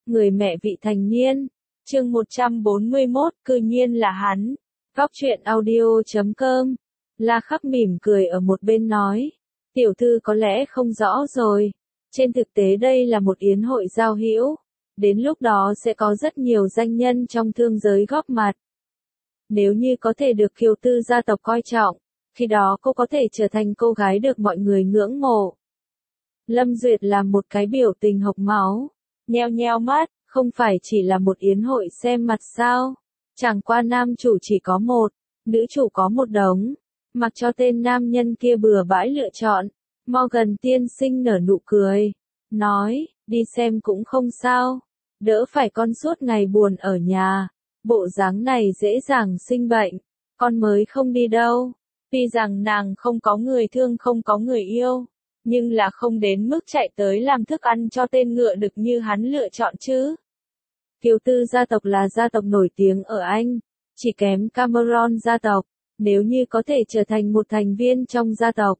người mẹ vị thành niên. Chương 141, cư nhiên là hắn. Góc truyện audio.com. La Khắc mỉm cười ở một bên nói. Tiểu thư có lẽ không rõ rồi. Trên thực tế đây là một yến hội giao hữu. Đến lúc đó sẽ có rất nhiều danh nhân trong thương giới góp mặt. Nếu như có thể được Kiều Tư gia tộc coi trọng, khi đó cô có thể trở thành cô gái được mọi người ngưỡng mộ. Lâm Duyệt làm một cái biểu tình hộc máu, nheo nheo mắt, không phải chỉ là một yến hội xem mặt sao? Chẳng qua nam chủ chỉ có một, nữ chủ có một đống, mặc cho tên nam nhân kia bừa bãi lựa chọn. Morgan tiên sinh nở nụ cười, nói, đi xem cũng không sao, đỡ phải con suốt ngày buồn ở nhà, bộ dáng này dễ dàng sinh bệnh, con mới không đi đâu. Tuy rằng nàng không có người thương không có người yêu, nhưng là không đến mức chạy tới làm thức ăn cho tên ngựa đực như hắn lựa chọn chứ. Kiều Tư gia tộc là gia tộc nổi tiếng ở Anh, chỉ kém Cameron gia tộc, nếu như có thể trở thành một thành viên trong gia tộc.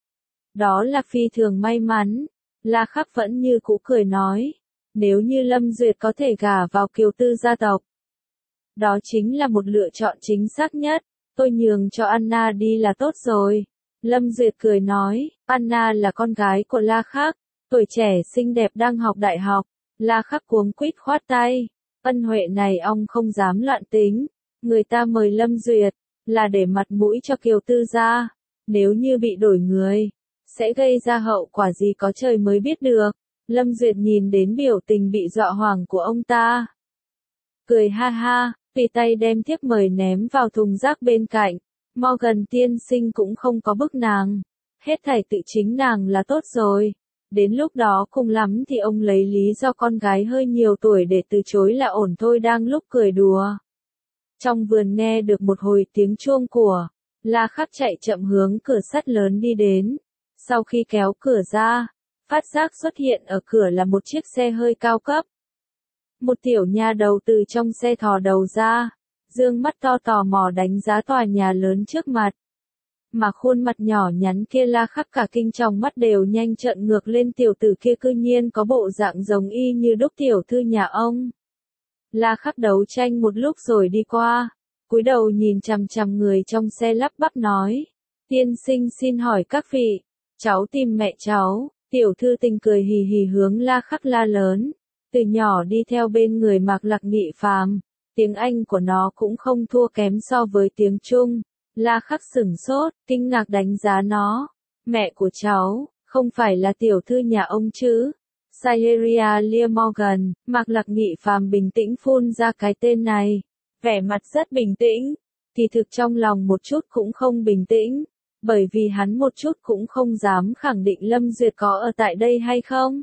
Đó là phi thường may mắn, La Khắc vẫn như cũ cười nói, nếu như Lâm Duyệt có thể gả vào Kiều Tư gia tộc. Đó chính là một lựa chọn chính xác nhất, tôi nhường cho Anna đi là tốt rồi. Lâm Duyệt cười nói, Anna là con gái của La Khắc, tuổi trẻ xinh đẹp đang học đại học. La Khắc cuống quýt khoát tay, ân huệ này ông không dám loạn tính, người ta mời Lâm Duyệt, là để mặt mũi cho Kiều Tư gia, nếu như bị đổi người, sẽ gây ra hậu quả gì có trời mới biết được. Lâm Duyệt nhìn đến biểu tình bị dọa hoảng của ông ta, cười ha ha, tùy tay đem thiếp mời ném vào thùng rác bên cạnh. Morgan tiên sinh cũng không có bức nàng, hết thảy tự chính nàng là tốt rồi. Đến lúc đó cùng lắm thì ông lấy lý do con gái hơi nhiều tuổi để từ chối là ổn thôi. Đang lúc cười đùa, trong vườn nghe được một hồi tiếng chuông của, La Khắc chạy chậm hướng cửa sắt lớn đi đến. Sau khi kéo cửa ra, phát giác xuất hiện ở cửa là một chiếc xe hơi cao cấp. Một tiểu nha đầu từ trong xe thò đầu ra, dương mắt to tò mò đánh giá tòa nhà lớn trước mặt. Mà khuôn mặt nhỏ nhắn kia La Khắc cả kinh trong mắt đều nhanh trợn ngược lên, tiểu tử kia cư nhiên có bộ dạng giống y như đúc tiểu thư nhà ông. La Khắc đấu tranh một lúc rồi đi qua, cúi đầu nhìn chằm chằm người trong xe lắp bắp nói, tiên sinh xin hỏi các vị, cháu tìm mẹ cháu. Tiểu thư tình cười hì hì hướng La Khắc la lớn, từ nhỏ đi theo bên người Mạc Lạc Nghị Phàm, tiếng Anh của nó cũng không thua kém so với tiếng Trung. La Khắc sửng sốt, kinh ngạc đánh giá nó. Mẹ của cháu, không phải là tiểu thư nhà ông chứ? Sayeria Lear Morgan. Mạc Lạc Nghị Phàm bình tĩnh phun ra cái tên này, vẻ mặt rất bình tĩnh, kỳ thực trong lòng một chút cũng không bình tĩnh, bởi vì hắn một chút cũng không dám khẳng định Lâm Duyệt có ở tại đây hay không.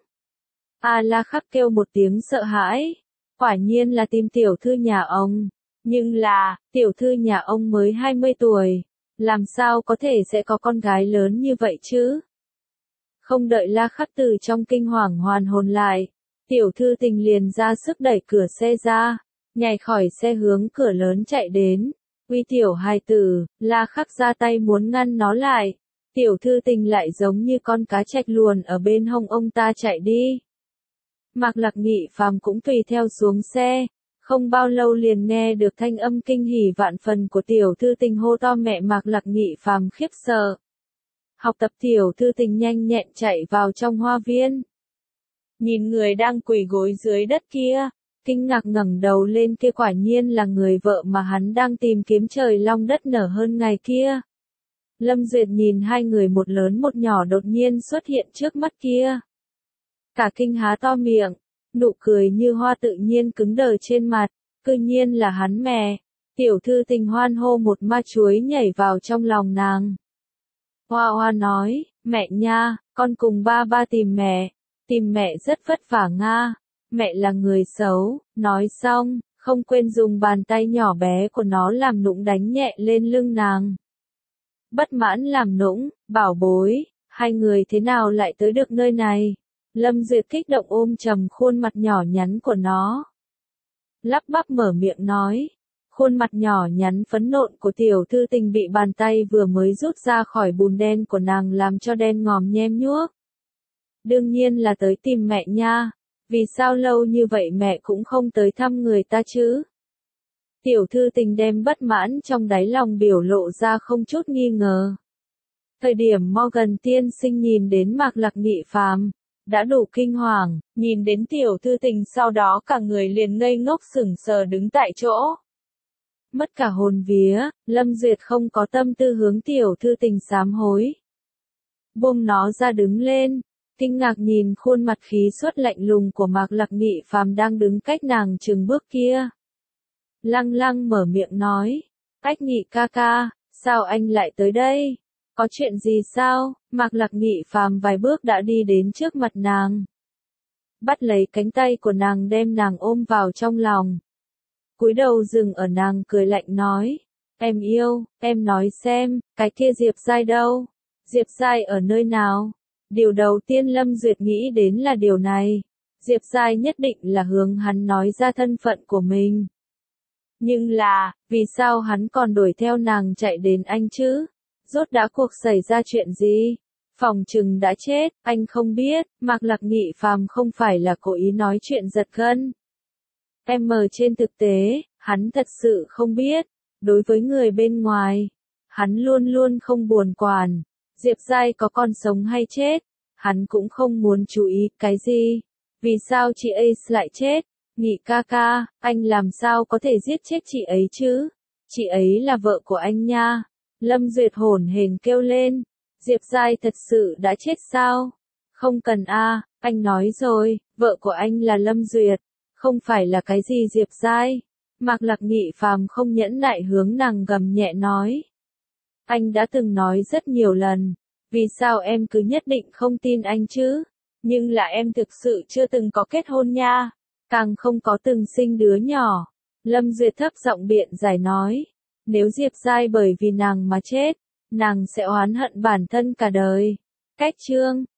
La Khắc kêu một tiếng sợ hãi, quả nhiên là tìm tiểu thư nhà ông. Nhưng là, tiểu thư nhà ông mới 20 tuổi, làm sao có thể sẽ có con gái lớn như vậy chứ? Không đợi La Khắc từ trong kinh hoàng hoàn hồn lại, tiểu thư tình liền ra sức đẩy cửa xe ra, nhảy khỏi xe hướng cửa lớn chạy đến. Uy tiểu hài tử, La Khắc ra tay muốn ngăn nó lại, tiểu thư tình lại giống như con cá trạch luồn ở bên hông ông ta chạy đi. Mạc Lạc Nghị Phàm cũng tùy theo xuống xe. Không bao lâu liền nghe được thanh âm kinh hỉ vạn phần của tiểu thư tình hô to, mẹ Mạc Lạc Nghị Phàm khiếp sợ. Học tập tiểu thư tình nhanh nhẹn chạy vào trong hoa viên. Nhìn người đang quỳ gối dưới đất kia, kinh ngạc ngẩng đầu lên, kia quả nhiên là người vợ mà hắn đang tìm kiếm, trời long đất nở hơn ngày kia. Lâm Duyệt nhìn hai người một lớn một nhỏ đột nhiên xuất hiện trước mắt kia. Cả kinh há to miệng. Nụ cười như hoa tự nhiên cứng đờ trên mặt, cư nhiên là hắn mẹ. Tiểu thư tình hoan hô, một ma chuối nhảy vào trong lòng nàng. Hoa hoa nói, mẹ nha, con cùng ba ba tìm mẹ rất vất vả nga, mẹ là người xấu. Nói xong, không quên dùng bàn tay nhỏ bé của nó làm nũng đánh nhẹ lên lưng nàng. Bất mãn làm nũng, bảo bối, hai người thế nào lại tới được nơi này? Lâm Duyệt kích động ôm chầm khuôn mặt nhỏ nhắn của nó, lắp bắp mở miệng nói. Khuôn mặt nhỏ nhắn phấn nộn của tiểu thư tình bị bàn tay vừa mới rút ra khỏi bùn đen của nàng làm cho đen ngòm nhem nhuốc. Đương nhiên là tới tìm mẹ nha, Vì sao lâu như vậy mẹ cũng không tới thăm người ta chứ? Tiểu thư tình đem bất mãn trong đáy lòng biểu lộ ra không chút nghi ngờ. Thời điểm Morgan tiên sinh nhìn đến Mạc Lạc Nghị phàm, đã đủ kinh hoàng, nhìn đến tiểu thư tình sau đó cả người liền ngây ngốc sững sờ đứng tại chỗ. Mất cả hồn vía, Lâm Duyệt không có tâm tư hướng tiểu thư tình sám hối. Buông nó ra đứng lên, kinh ngạc nhìn khuôn mặt khí xuất lạnh lùng của Mạc Lạc Nghị phàm đang đứng cách nàng chừng bước kia. Lăng lăng mở miệng nói, Cách Nghị ca ca, sao anh lại tới đây? Có chuyện gì sao? Mạc Lạc Nghị phàm vài bước đã đi đến trước mặt nàng. Bắt lấy cánh tay của nàng đem nàng ôm vào trong lòng. Cúi đầu dừng ở nàng cười lạnh nói, em yêu, em nói xem, cái kia Diệp Giai đâu? Diệp Giai ở nơi nào? Điều đầu tiên Lâm Duyệt nghĩ đến là điều này. Diệp Giai nhất định là hướng hắn nói ra thân phận của mình. Nhưng là, vì sao hắn còn đuổi theo nàng chạy đến anh chứ? Rốt đã cuộc xảy ra chuyện gì? Phòng trừng đã chết, anh không biết, Mạc Lạc Nghị phàm không phải là cố ý nói chuyện giật gân. Trên thực tế, hắn thật sự không biết. Đối với người bên ngoài, hắn luôn luôn không buồn quản. Diệp Giai có còn sống hay chết, hắn cũng không muốn chú ý cái gì. Vì sao chị ấy lại chết? Nghị ca ca, anh làm sao có thể giết chết chị ấy chứ? Chị ấy là vợ của anh nha. Lâm Duyệt hổn hển kêu lên. Diệp Giai thật sự đã chết sao? Không cần a, anh nói rồi, vợ của anh là Lâm Duyệt, không phải là cái gì Diệp Giai. Mạc Lạc Nghị phàm không nhẫn nại hướng nàng gầm nhẹ nói. Anh đã từng nói rất nhiều lần, vì sao em cứ nhất định không tin anh chứ? Nhưng là em thực sự chưa từng có kết hôn nha, càng không có từng sinh đứa nhỏ. Lâm Duyệt thấp giọng biện giải nói, nếu Diệp Giai bởi vì nàng mà chết, nàng sẽ oán hận bản thân cả đời. Cách chương